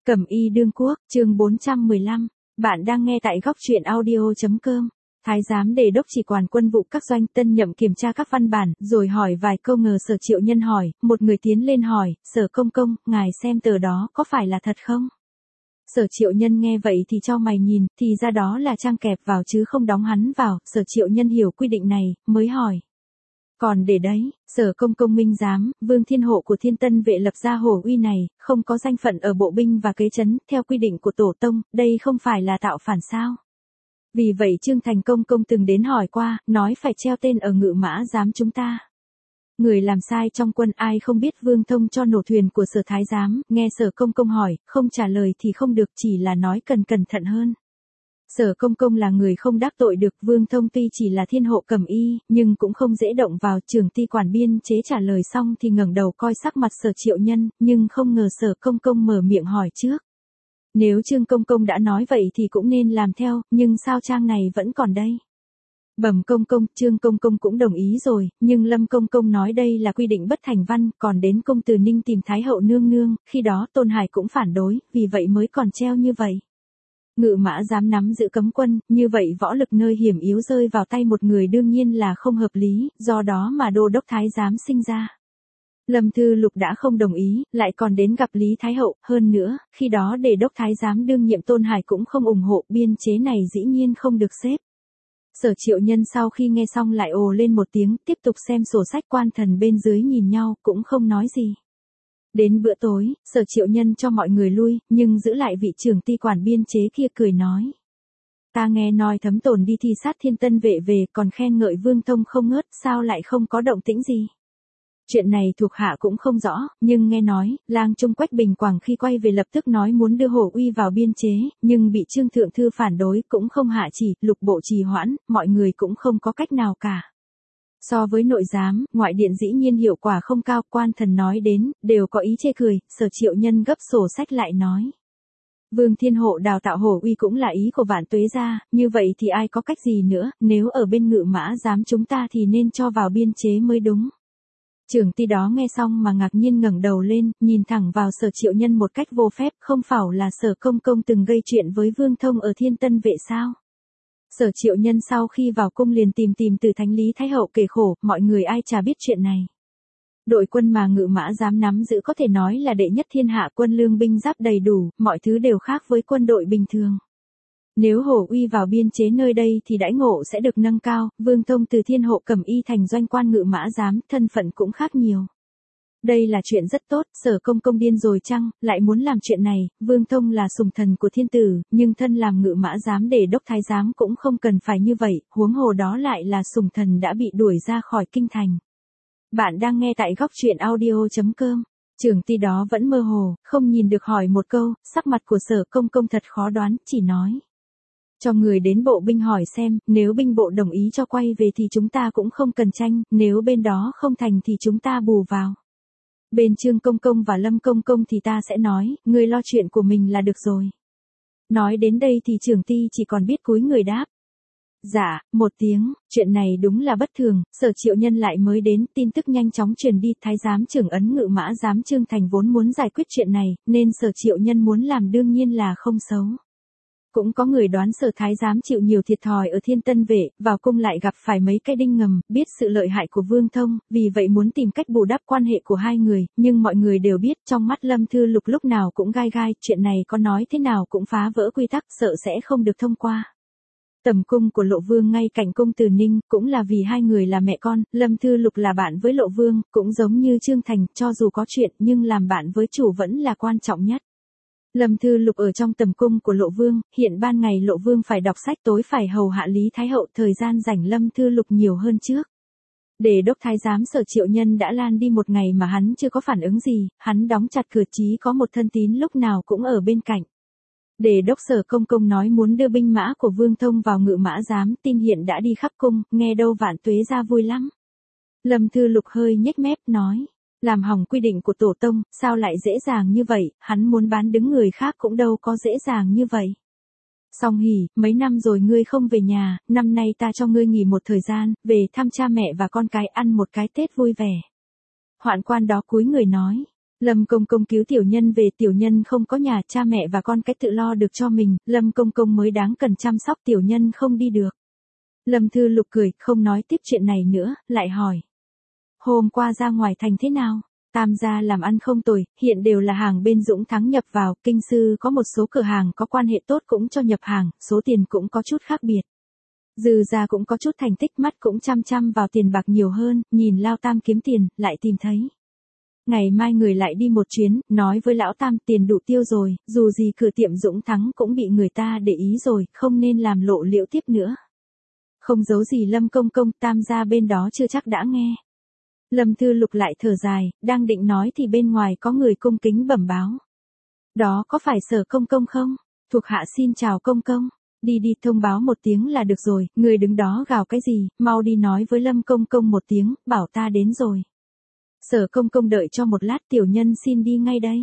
Cẩm y đương quốc, chương 415. Bạn đang nghe tại góc truyện audio.com. Thái giám đề đốc chỉ quản quân vụ các doanh, tân nhậm kiểm tra các văn bản, rồi hỏi vài câu. Ngờ Sở Triệu Nhân hỏi, một người tiến lên hỏi, Sở công công, ngài xem tờ đó có phải là thật không? Sở Triệu Nhân nghe vậy thì chau mày nhìn, thì ra đó là trang kẹp vào chứ không đóng hắn vào. Sở Triệu Nhân hiểu quy định này, mới hỏi. Còn để đấy, Sở công công minh giám, Vương Thiên Hộ của Thiên Tân vệ lập ra hổ uy này, không có danh phận ở bộ binh và kế trấn, theo quy định của tổ tông, đây không phải là tạo phản sao? Vì vậy Trương Thành công công từng đến hỏi qua, nói phải treo tên ở ngự mã giám chúng ta. Người làm sai trong quân ai không biết Vương thông cho nổ thuyền của Sở Thái giám, nghe Sở công công hỏi, không trả lời thì không được, chỉ là nói cần cẩn thận hơn. Sở công công là người không đắc tội được. Vương thông tuy chỉ là thiên hộ Cẩm y, nhưng cũng không dễ động vào. Trưởng ty quản biên chế trả lời xong thì ngẩng đầu coi sắc mặt Sở Triệu Nhân, nhưng không ngờ Sở công công mở miệng hỏi trước. Nếu Trương công công đã nói vậy thì cũng nên làm theo, nhưng sao trang này vẫn còn đây? Bẩm công công, Trương công công cũng đồng ý rồi, nhưng Lâm công công nói đây là quy định bất thành văn, còn đến công từ Ninh tìm Thái hậu nương nương, khi đó Tôn Hải cũng phản đối, vì vậy mới còn treo như vậy. Ngự mã dám nắm giữ cấm quân, như vậy võ lực nơi hiểm yếu rơi vào tay một người đương nhiên là không hợp lý, do đó mà đô đốc thái giám sinh ra. Lâm Thư Lục đã không đồng ý, lại còn đến gặp Lý Thái Hậu, hơn nữa, khi đó đề đốc thái giám đương nhiệm Tôn Hải cũng không ủng hộ, biên chế này dĩ nhiên không được xếp. Sở Triệu Nhân sau khi nghe xong lại ồ lên một tiếng, tiếp tục xem sổ sách. Quan thần bên dưới nhìn nhau, cũng không nói gì. Đến bữa tối, Sở Triệu Nhân cho mọi người lui, nhưng giữ lại vị trưởng ty quản biên chế kia cười nói. Ta nghe nói Thấm Tồn đi thi sát Thiên Tân vệ về, còn khen ngợi Vương thông không ngớt, sao lại không có động tĩnh gì? Chuyện này thuộc hạ cũng không rõ, nhưng nghe nói, lang trung Quách Bình Quảng khi quay về lập tức nói muốn đưa hổ uy vào biên chế, nhưng bị Trương Thượng Thư phản đối, cũng không hạ chỉ, lục bộ trì hoãn, mọi người cũng không có cách nào cả. So với nội giám, ngoại điện dĩ nhiên hiệu quả không cao. Quan thần nói đến, đều có ý chê cười. Sở Triệu Nhân gấp sổ sách lại nói. Vương Thiên Hộ đào tạo hổ uy cũng là ý của Vạn Tuế gia, như vậy thì ai có cách gì nữa, nếu ở bên ngự mã giám chúng ta thì nên cho vào biên chế mới đúng. Trưởng ty đó nghe xong mà ngạc nhiên ngẩng đầu lên, nhìn thẳng vào Sở Triệu Nhân một cách vô phép, không phải là Sở công công từng gây chuyện với Vương thông ở Thiên Tân vệ sao? Sở Triệu Nhân sau khi vào cung liền tìm từ Thánh Lý Thái Hậu kể khổ, mọi người ai chả biết chuyện này. Đội quân mà ngự mã dám nắm giữ có thể nói là đệ nhất thiên hạ, quân lương binh giáp đầy đủ, mọi thứ đều khác với quân đội bình thường. Nếu hổ uy vào biên chế nơi đây thì đãi ngộ sẽ được nâng cao. Vương thông từ thiên hộ Cẩm y thành doanh quan ngự mã giám, thân phận cũng khác nhiều. Đây là chuyện rất tốt. Sở công công điên rồi chăng, lại muốn làm chuyện này? Vương thông là sùng thần của thiên tử, nhưng thân làm ngự mã giám để đốc thái giám cũng không cần phải như vậy, huống hồ đó lại là sùng thần đã bị đuổi ra khỏi kinh thành. Bạn đang nghe tại góc truyện audio.com. Trưởng ty đó vẫn mơ hồ, không nhìn được hỏi một câu. Sắc mặt của Sở công công thật khó đoán, chỉ nói. Cho người đến bộ binh hỏi xem, nếu binh bộ đồng ý cho quay về thì chúng ta cũng không cần tranh, nếu bên đó không thành thì chúng ta bù vào. Bên Trương công công và Lâm công công thì ta sẽ nói, ngươi lo chuyện của mình là được rồi. Nói đến đây thì trưởng ty chỉ còn biết cúi người đáp. Dạ, một tiếng. Chuyện này đúng là bất thường. Sở Triệu Nhân lại mới đến, tin tức nhanh chóng truyền đi. Thái giám trưởng ấn ngự mã giám Trương Thành vốn muốn giải quyết chuyện này, nên Sở Triệu Nhân muốn làm đương nhiên là không xấu. Cũng có người đoán Sở Thái giám chịu nhiều thiệt thòi ở Thiên Tân vệ, vào cung lại gặp phải mấy cái đinh ngầm, biết sự lợi hại của Vương thông, vì vậy muốn tìm cách bù đắp quan hệ của hai người, nhưng mọi người đều biết trong mắt Lâm Thư Lục lúc nào cũng gai gai, chuyện này có nói thế nào cũng phá vỡ quy tắc, sợ sẽ không được thông qua. Tầm cung của Lộ Vương ngay cạnh cung Từ Ninh, cũng là vì hai người là mẹ con. Lâm Thư Lục là bạn với Lộ Vương, cũng giống như Trương Thành, cho dù có chuyện nhưng làm bạn với chủ vẫn là quan trọng nhất. Lâm Thư Lục ở trong tầm cung của Lộ Vương, hiện ban ngày Lộ Vương phải đọc sách, tối phải hầu hạ Lý Thái Hậu, thời gian rảnh Lâm Thư Lục nhiều hơn trước. Đề đốc thái giám Sở Triệu Nhân đã lan đi một ngày mà hắn chưa có phản ứng gì, hắn đóng chặt cửa, chí có một thân tín lúc nào cũng ở bên cạnh. Đề đốc Sở công công nói muốn đưa binh mã của Vương thông vào ngự mã giám, tin hiện đã đi khắp cung, nghe đâu Vạn Tuế gia vui lắm. Lâm Thư Lục hơi nhếch mép nói. Làm hỏng quy định của tổ tông, sao lại dễ dàng như vậy, hắn muốn bán đứng người khác cũng đâu có dễ dàng như vậy. Song Hỉ, mấy năm rồi ngươi không về nhà, năm nay ta cho ngươi nghỉ một thời gian, về thăm cha mẹ và con cái, ăn một cái Tết vui vẻ. Hoạn quan đó cúi người nói. Lâm Công Công cứu tiểu nhân về, tiểu nhân không có nhà, cha mẹ và con cái tự lo được cho mình, Lâm Công Công mới đáng cần chăm sóc, tiểu nhân không đi được. Lâm Thư Lục cười, không nói tiếp chuyện này nữa, lại hỏi. Hôm qua ra ngoài thành thế nào? Tam gia làm ăn không tồi, hiện đều là hàng bên Dũng Thắng nhập vào, kinh sư có một số cửa hàng có quan hệ tốt cũng cho nhập hàng, số tiền cũng có chút khác biệt. Dư gia cũng có chút thành tích, mắt cũng chăm chăm vào tiền bạc nhiều hơn, nhìn Lao Tam kiếm tiền, lại tìm thấy. Ngày mai người lại đi một chuyến, nói với lão Tam tiền đủ tiêu rồi, dù gì cửa tiệm Dũng Thắng cũng bị người ta để ý rồi, không nên làm lộ liễu tiếp nữa. Không giấu gì Lâm Công Công, Tam gia bên đó chưa chắc đã nghe. Lâm Thư Lục lại thở dài, đang định nói thì bên ngoài có người cung kính bẩm báo. Đó có phải Sở Công Công không? Thuộc hạ xin chào Công Công. Đi đi, thông báo một tiếng là được rồi, người đứng đó gào cái gì, mau đi nói với Lâm Công Công một tiếng, bảo ta đến rồi. Sở Công Công đợi cho một lát, tiểu nhân xin đi ngay đây.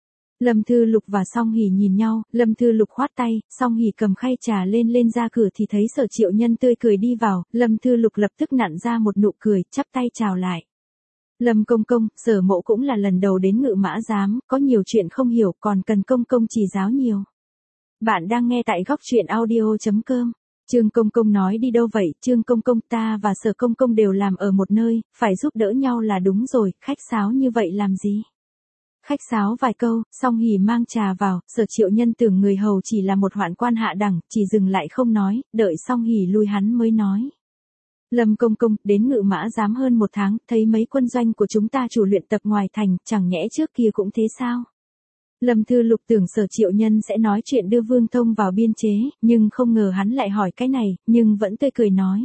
Lâm Thư Lục và Song Hỷ nhìn nhau, Lâm Thư Lục khoát tay, Song Hỷ cầm khay trà lên ra cửa thì thấy Sở Triệu Nhân tươi cười đi vào, Lâm Thư Lục lập tức nặn ra một nụ cười, chắp tay chào lại. Lâm Công Công, Sở Mộ cũng là lần đầu đến Ngự Mã Giám, có nhiều chuyện không hiểu, còn cần Công Công chỉ giáo nhiều. Bạn đang nghe tại góc truyện audio.com. Trương Công Công nói đi đâu vậy? Trương Công Công, ta và Sở Công Công đều làm ở một nơi, phải giúp đỡ nhau là đúng rồi, khách sáo như vậy làm gì? Khách sáo vài câu, Song Hỷ mang trà vào, Sở Triệu Nhân tưởng người hầu chỉ là một hoạn quan hạ đẳng, chỉ dừng lại không nói, đợi Song Hỷ lui hắn mới nói. Lâm Công Công, đến Ngự Mã Giám hơn một tháng, thấy mấy quân doanh của chúng ta chủ luyện tập ngoài thành, chẳng nhẽ trước kia cũng thế sao? Lâm Thư Lục tưởng Sở Triệu Nhân sẽ nói chuyện đưa Vương Thông vào biên chế, nhưng không ngờ hắn lại hỏi cái này, nhưng vẫn tươi cười nói.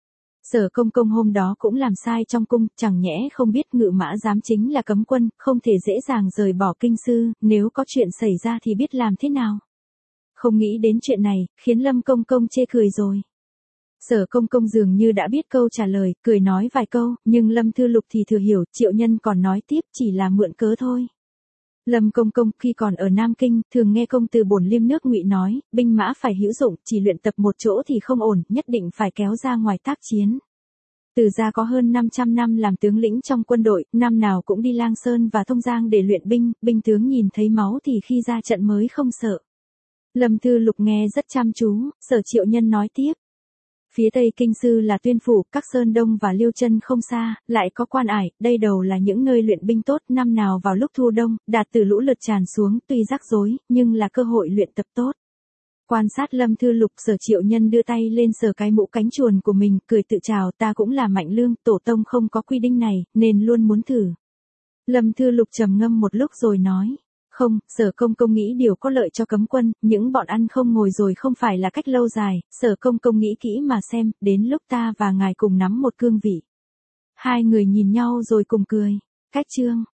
Sở Công Công hôm đó cũng làm sai trong cung, chẳng nhẽ không biết Ngự Mã Giám chính là cấm quân, không thể dễ dàng rời bỏ kinh sư, nếu có chuyện xảy ra thì biết làm thế nào. Không nghĩ đến chuyện này, khiến Lâm Công Công chê cười rồi. Sở Công Công dường như đã biết câu trả lời, cười nói vài câu, nhưng Lâm Thư Lục thì thừa hiểu, Triệu Nhân còn nói tiếp chỉ là mượn cớ thôi. Lâm Công Công khi còn ở Nam Kinh, thường nghe công từ Bổn Liêm nước Ngụy nói, binh mã phải hữu dụng, chỉ luyện tập một chỗ thì không ổn, nhất định phải kéo ra ngoài tác chiến. Từ gia có hơn 500 năm làm tướng lĩnh trong quân đội, năm nào cũng đi Lang Sơn và Thông Giang để luyện binh, binh tướng nhìn thấy máu thì khi ra trận mới không sợ. Lâm Thư Lục nghe rất chăm chú, Sở Triệu Nhân nói tiếp. Phía Tây Kinh Sư là Tuyên Phủ, các Sơn Đông và Liêu Chân không xa, lại có Quan Ải, đây đầu là những nơi luyện binh tốt, năm nào vào lúc thu đông, đạt từ lũ lượt tràn xuống, tuy rắc rối, nhưng là cơ hội luyện tập tốt. Quan sát Lâm Thư Lục, Sở Triệu Nhân đưa tay lên sờ cái mũ cánh chuồn của mình, cười tự chào, ta cũng là Mạnh Lương, tổ tông không có quy định này, nên luôn muốn thử. Lâm Thư Lục trầm ngâm một lúc rồi nói. Không, Sở Công Công nghĩ điều có lợi cho cấm quân, những bọn ăn không ngồi rồi không phải là cách lâu dài, Sở Công Công nghĩ kỹ mà xem, đến lúc ta và ngài cùng nắm một cương vị. Hai người nhìn nhau rồi cùng cười. Cách chương